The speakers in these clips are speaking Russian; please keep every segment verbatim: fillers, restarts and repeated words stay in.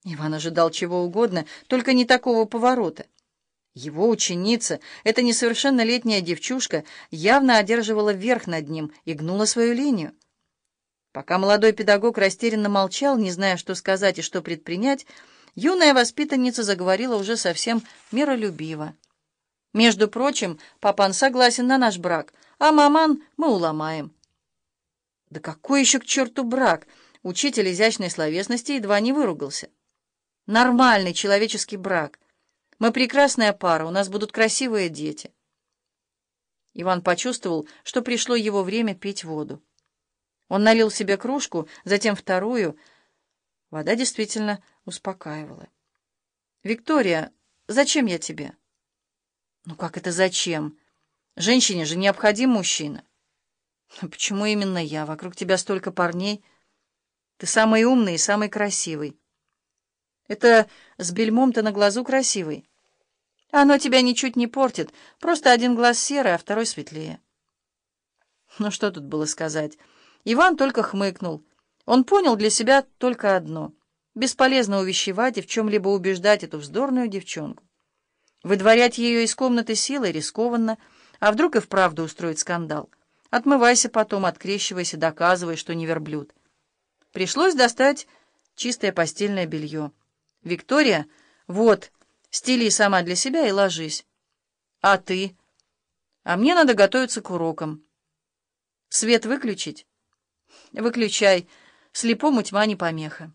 Иван ожидал чего угодно, только не такого поворота. Его ученица, эта несовершеннолетняя девчушка, явно одерживала верх над ним и гнула свою линию. Пока молодой педагог растерянно молчал, не зная, что сказать и что предпринять, юная воспитанница заговорила уже совсем миролюбиво. «Между прочим, папан согласен на наш брак, а маман мы уломаем». «Да какой еще к черту брак?» Учитель изящной словесности едва не выругался. «Нормальный человеческий брак. Мы прекрасная пара, у нас будут красивые дети». Иван почувствовал, что пришло его время пить воду. Он налил себе кружку, затем вторую. Вода действительно успокаивала. «Виктория, зачем я тебе?» «Ну как это зачем? Женщине же необходим мужчина». «Почему именно я? Вокруг тебя столько парней. Ты самый умный и самый красивый». «Это с бельмом-то на глазу красивый. Оно тебя ничуть не портит, просто один глаз серый, а второй светлее». Ну что тут было сказать? Иван только хмыкнул. Он понял для себя только одно: бесполезно увещевать и в чем-либо убеждать эту вздорную девчонку. Выдворять ее из комнаты силой рискованно, а вдруг и вправду устроить скандал. Отмывайся потом, открещивайся, доказывай, что не верблюд. Пришлось достать чистое постельное белье. «Виктория, вот, стели сама для себя и ложись. А ты? А мне надо готовиться к урокам. Свет выключить? Выключай. Слепому тьма не помеха».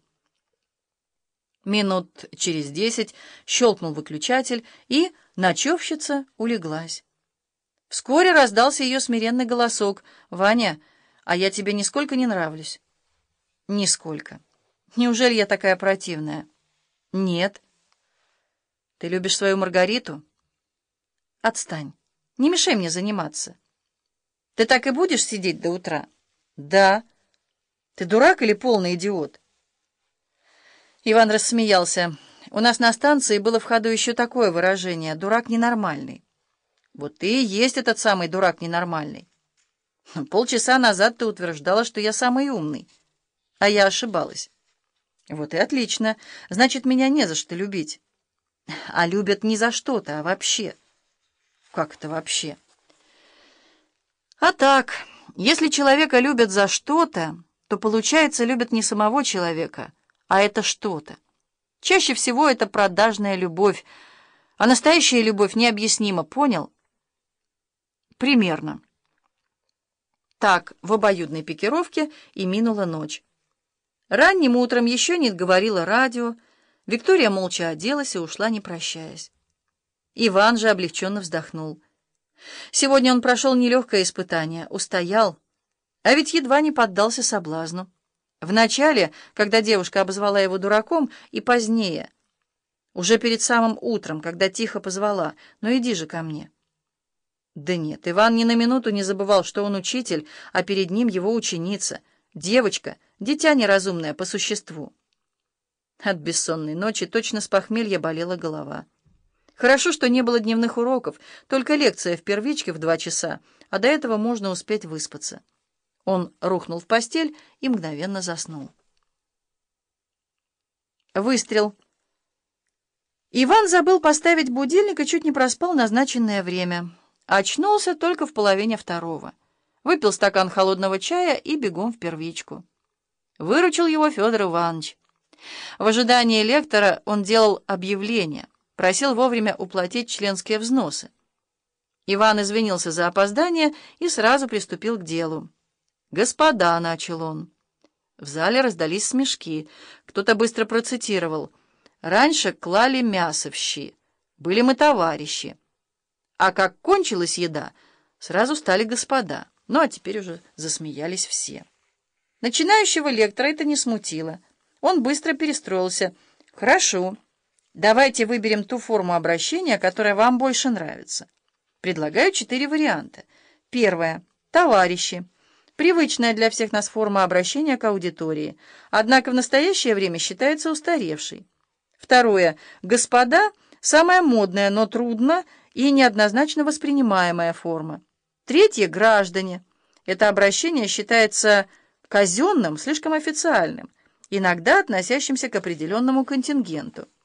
Минут через десять щелкнул выключатель, и ночевщица улеглась. Вскоре раздался ее смиренный голосок: «Ваня, а я тебе нисколько не нравлюсь». «Нисколько. Неужели я такая противная?» «Нет». «Ты любишь свою Маргариту?» «Отстань. Не мешай мне заниматься». «Ты так и будешь сидеть до утра?» «Да». «Ты дурак или полный идиот?» Иван рассмеялся. У нас на станции было в ходу еще такое выражение: «дурак ненормальный». Вот ты и есть этот самый дурак ненормальный. Полчаса назад ты утверждала, что я самый умный, а я ошибалась. Вот и отлично. Значит, меня не за что любить. А любят не за что-то, а вообще. Как это вообще? А так, если человека любят за что-то, то, получается, любят не самого человека, а это что-то. Чаще всего это продажная любовь, а настоящая любовь необъяснима, понял? Примерно. Так, в обоюдной пикировке и минула ночь. Ранним утром еще не говорило радио. Виктория молча оделась и ушла, не прощаясь. Иван же облегченно вздохнул. Сегодня он прошел нелегкое испытание, устоял, а ведь едва не поддался соблазну. Вначале, когда девушка обозвала его дураком, и позднее, уже перед самым утром, когда тихо позвала: «Ну иди же ко мне». Да нет, Иван ни на минуту не забывал, что он учитель, а перед ним его ученица, девочка, дитя неразумное по существу. От бессонной ночи точно с похмелья болела голова. Хорошо, что не было дневных уроков, только лекция в первичке в два часа, а до этого можно успеть выспаться. Он рухнул в постель и мгновенно заснул. Выстрел. Иван забыл поставить будильник и чуть не проспал назначенное время. Очнулся только в половине второго. Выпил стакан холодного чая и бегом в первичку. Выручил его Федор Иванович. В ожидании лектора он делал объявление, просил вовремя уплатить членские взносы. Иван извинился за опоздание и сразу приступил к делу. «Господа», — начал он. В зале раздались смешки. Кто-то быстро процитировал: «Раньше клали мясо в щи. Были мы товарищи. А как кончилась еда, сразу стали господа». Ну, а теперь уже засмеялись все. Начинающего лектора это не смутило. Он быстро перестроился. «Хорошо. Давайте выберем ту форму обращения, которая вам больше нравится. Предлагаю четыре варианта. Первое. Товарищи. Привычная для всех нас форма обращения к аудитории, однако в настоящее время считается устаревшей. Второе. Господа. Самая модная, но трудно и неоднозначно воспринимаемая форма. Третье. Граждане. Это обращение считается казенным, слишком официальным иногда относящимся к определенному контингенту.